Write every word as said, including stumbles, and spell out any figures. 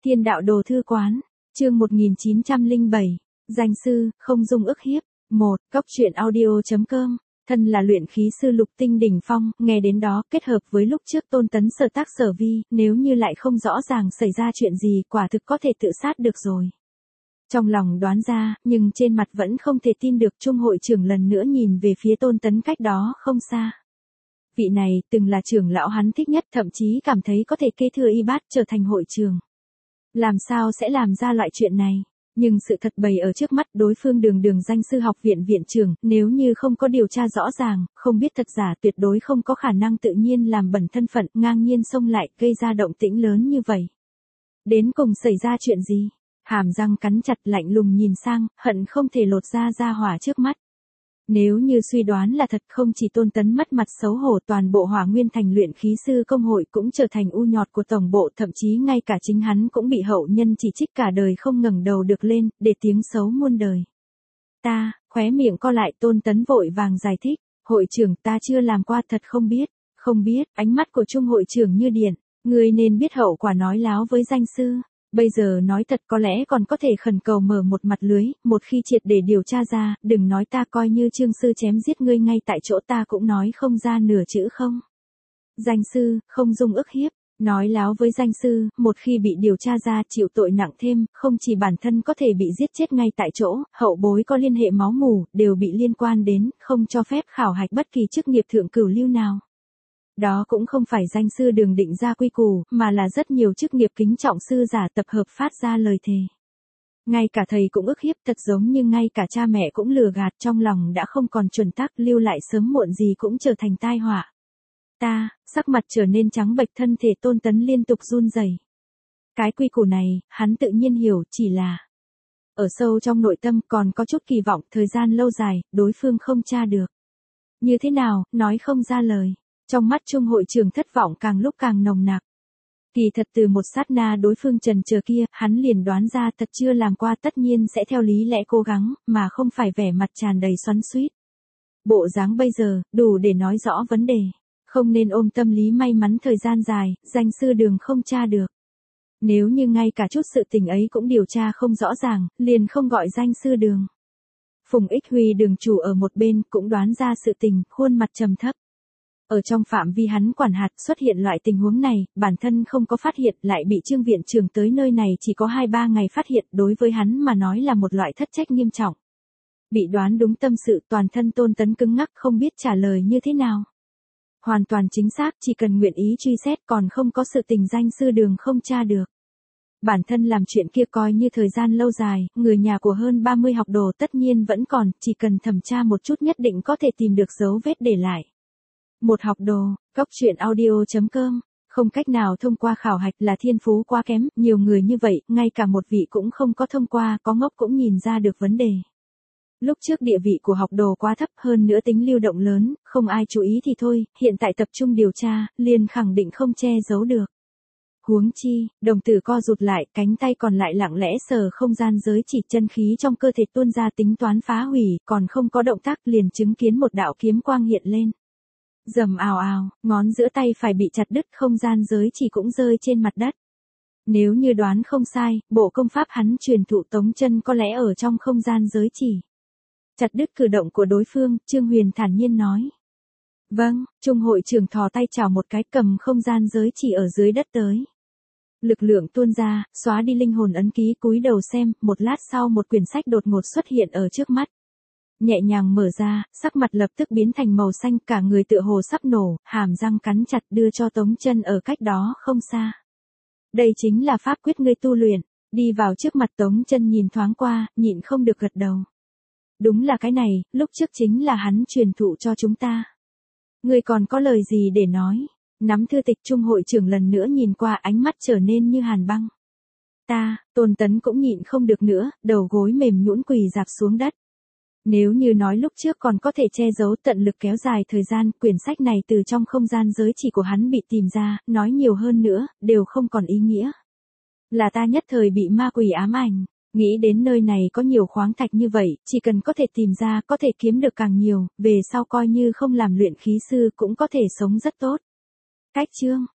Thiên đạo đồ thư quán, chương một nghìn chín trăm lẻ bảy, danh sư, không dung ức hiếp. một. Cốc truyện audio.com, thân là luyện khí sư lục tinh đỉnh phong, nghe đến đó, kết hợp với lúc trước Tôn Tấn sở tác sở vi, nếu như lại không rõ ràng xảy ra chuyện gì, quả thực có thể tự sát được rồi. Trong lòng đoán ra, nhưng trên mặt vẫn không thể tin được. Trung hội trưởng lần nữa nhìn về phía Tôn Tấn cách đó không xa. Vị này, từng là trưởng lão hắn thích nhất, thậm chí cảm thấy có thể kế thừa y bát trở thành hội trưởng. Làm sao sẽ làm ra loại chuyện này? Nhưng sự thật bày ở trước mắt, đối phương đường đường danh sư học viện viện trưởng, nếu như không có điều tra rõ ràng, không biết thật giả, tuyệt đối không có khả năng tự nhiên làm bẩn thân phận, ngang nhiên xông lại, gây ra động tĩnh lớn như vậy. Đến cùng xảy ra chuyện gì? Hàm răng cắn chặt, lạnh lùng nhìn sang, hận không thể lột ra ra hỏa trước mắt. Nếu như suy đoán là thật, không chỉ Tôn Tấn mất mặt xấu hổ, toàn bộ Hỏa Nguyên Thành luyện khí sư công hội cũng trở thành u nhọt của tổng bộ, thậm chí ngay cả chính hắn cũng bị hậu nhân chỉ trích cả đời không ngẩng đầu được lên, để tiếng xấu muôn đời. Ta, khóe miệng co lại, Tôn Tấn vội vàng giải thích, hội trưởng, ta chưa làm qua, thật không biết, không biết. Ánh mắt của Trung hội trưởng như điện, người nên biết hậu quả nói láo với danh sư. Bây giờ nói thật có lẽ còn có thể khẩn cầu mở một mặt lưới, một khi triệt để điều tra ra, đừng nói ta coi như Trương sư chém giết ngươi ngay tại chỗ, ta cũng nói không ra nửa chữ không. Danh sư, không dung ức hiếp, nói láo với danh sư, một khi bị điều tra ra chịu tội nặng thêm, không chỉ bản thân có thể bị giết chết ngay tại chỗ, hậu bối có liên hệ máu mủ, đều bị liên quan đến, không cho phép khảo hạch bất kỳ chức nghiệp thượng cửu lưu nào. Đó cũng không phải danh sư đường định ra quy củ, mà là rất nhiều chức nghiệp kính trọng sư giả tập hợp phát ra lời thề. Ngay cả thầy cũng ức hiếp, thật giống như ngay cả cha mẹ cũng lừa gạt, trong lòng đã không còn chuẩn tắc, lưu lại sớm muộn gì cũng trở thành tai họa. Ta, sắc mặt trở nên trắng bệch, thân thể Tôn Tấn liên tục run rẩy. Cái quy củ này, hắn tự nhiên hiểu, chỉ là ở sâu trong nội tâm còn có chút kỳ vọng, thời gian lâu dài, đối phương không tra được. Như thế nào, nói không ra lời. Trong mắt Trung hội trưởng thất vọng càng lúc càng nồng nặc. Kỳ thật từ một sát na đối phương trần chờ kia, hắn liền đoán ra thật chưa làm qua, tất nhiên sẽ theo lý lẽ cố gắng, mà không phải vẻ mặt tràn đầy xoắn xuýt. Bộ dáng bây giờ, đủ để nói rõ vấn đề. Không nên ôm tâm lý may mắn thời gian dài, danh sư đường không tra được. Nếu như ngay cả chút sự tình ấy cũng điều tra không rõ ràng, liền không gọi danh sư đường. Phùng Ích Huy đường chủ ở một bên cũng đoán ra sự tình, khuôn mặt trầm thấp. Ở trong phạm vi hắn quản hạt xuất hiện loại tình huống này, bản thân không có phát hiện, lại bị Trương viện trưởng tới nơi này chỉ có hai ba ngày phát hiện, đối với hắn mà nói là một loại thất trách nghiêm trọng. Bị đoán đúng tâm sự, toàn thân Tôn Tấn cứng ngắc, không biết trả lời như thế nào. Hoàn toàn chính xác, chỉ cần nguyện ý truy xét, còn không có sự tình danh sư đường không tra được. Bản thân làm chuyện kia coi như thời gian lâu dài, người nhà của hơn ba mươi học đồ tất nhiên vẫn còn, chỉ cần thẩm tra một chút nhất định có thể tìm được dấu vết để lại. Một học đồ, cốc truyện audio.com, không cách nào thông qua khảo hạch là thiên phú quá kém, nhiều người như vậy, ngay cả một vị cũng không có thông qua, có ngốc cũng nhìn ra được vấn đề. Lúc trước địa vị của học đồ quá thấp, hơn nữa tính lưu động lớn, không ai chú ý thì thôi, hiện tại tập trung điều tra, liền khẳng định không che giấu được. Huống chi, đồng tử co rụt lại, cánh tay còn lại lặng lẽ sờ không gian giới chỉ, chân khí trong cơ thể tuôn ra tính toán phá hủy, còn không có động tác liền chứng kiến một đạo kiếm quang hiện lên. Rầm ào ào, ngón giữa tay phải bị chặt đứt, không gian giới chỉ cũng rơi trên mặt đất. Nếu như đoán không sai, bộ công pháp hắn truyền thụ Tống Chân có lẽ ở trong không gian giới chỉ. Chặt đứt cử động của đối phương, Trương Huyền thản nhiên nói. Vâng, Trung hội trưởng thò tay chào một cái, cầm không gian giới chỉ ở dưới đất tới. Lực lượng tuôn ra, xóa đi linh hồn ấn ký, cúi đầu xem, một lát sau một quyển sách đột ngột xuất hiện ở trước mắt. Nhẹ nhàng mở ra, sắc mặt lập tức biến thành màu xanh, cả người tựa hồ sắp nổ, hàm răng cắn chặt đưa cho Tống Chân ở cách đó không xa. Đây chính là pháp quyết ngươi tu luyện, đi vào trước mặt Tống Chân nhìn thoáng qua, nhịn không được gật đầu. Đúng là cái này, lúc trước chính là hắn truyền thụ cho chúng ta. Ngươi còn có lời gì để nói? Nắm thư tịch, Trung hội trưởng lần nữa nhìn qua, ánh mắt trở nên như hàn băng. Ta, Tôn Tấn cũng nhịn không được nữa, đầu gối mềm nhũn quỳ rạp xuống đất. Nếu như nói lúc trước còn có thể che giấu, tận lực kéo dài thời gian, quyển sách này từ trong không gian giới chỉ của hắn bị tìm ra, nói nhiều hơn nữa, đều không còn ý nghĩa. Là ta nhất thời bị ma quỷ ám ảnh, nghĩ đến nơi này có nhiều khoáng thạch như vậy, chỉ cần có thể tìm ra, có thể kiếm được càng nhiều, về sau coi như không làm luyện khí sư cũng có thể sống rất tốt. Cách chương,